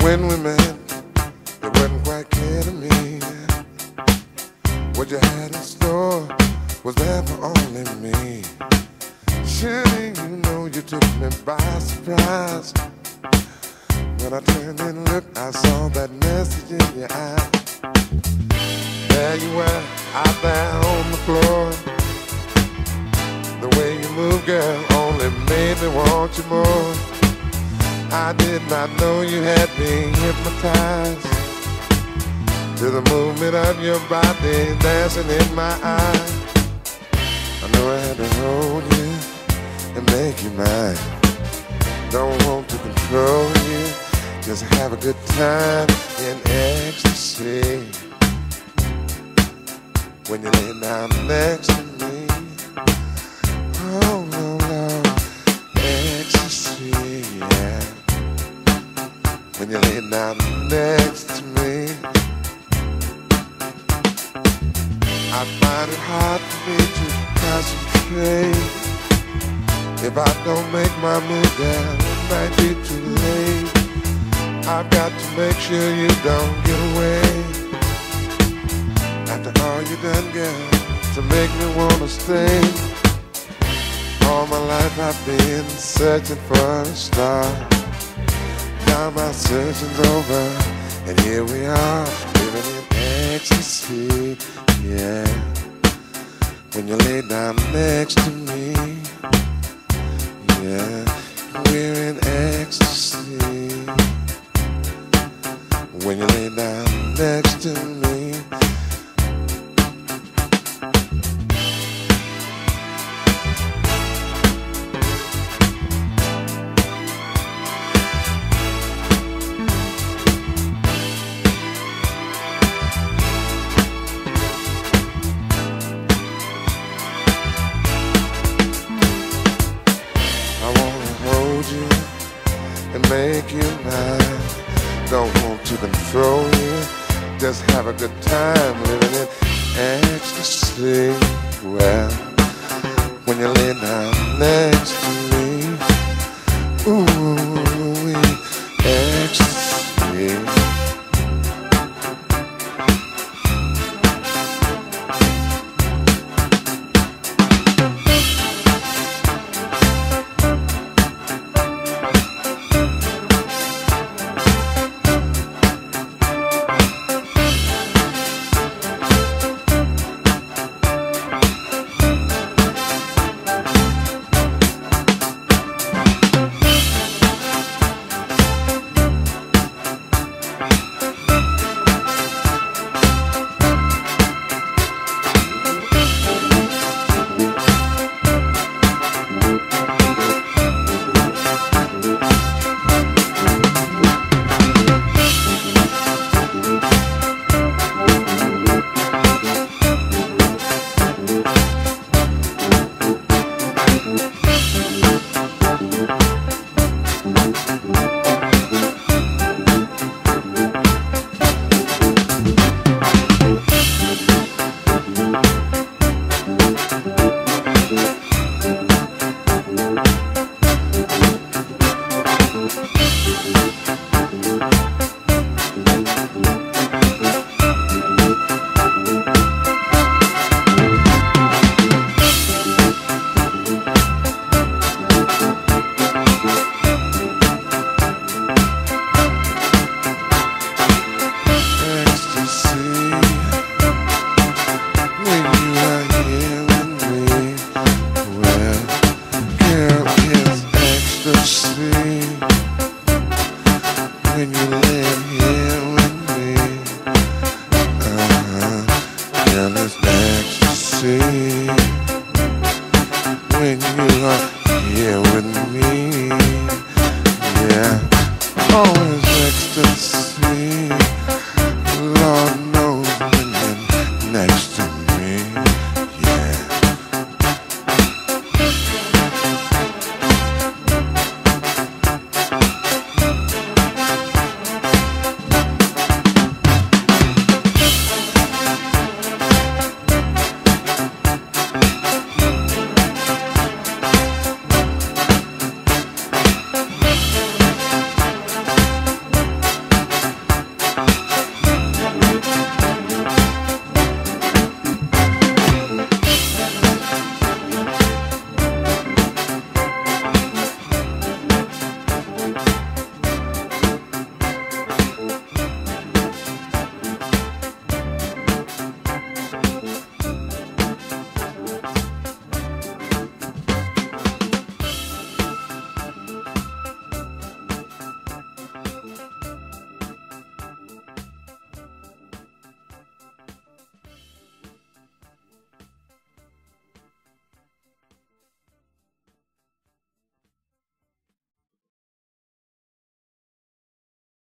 When we met, it wasn't quite clear to me what you had in store was there for only me. Surely you know you took me by surprise. When I turned and looked, I saw that message in your eye. There you were, out there on the floor. The way you move, girl, only made me want you more. I did not know you had me hypnotized to the movement of your body dancing in my eyes. I knew I had to hold you and make you mine. Don't want to control you, just have a good time in ecstasy. When you lay down next to me, oh no, no, ecstasy, yeah. When you lay down next to me, I find it hard for me to concentrate. If I don't make my move, girl, it might be too late. I've got to make sure you don't get away. After all you done, girl, to make me wanna stay. All my life I've been searching for a star. Now my searching's over, and here we are, living in ecstasy, yeah. When you lay down next to me, yeah, we're in ecstasy. When you lay down next to me, make you mine. Don't want to control you, just have a good time living in ecstasy. Well, when you lay down next to me, ooh, ecstasy. When you live here with me, girl, it's ecstasy. When you are here with me, yeah, oh, it's ecstasy.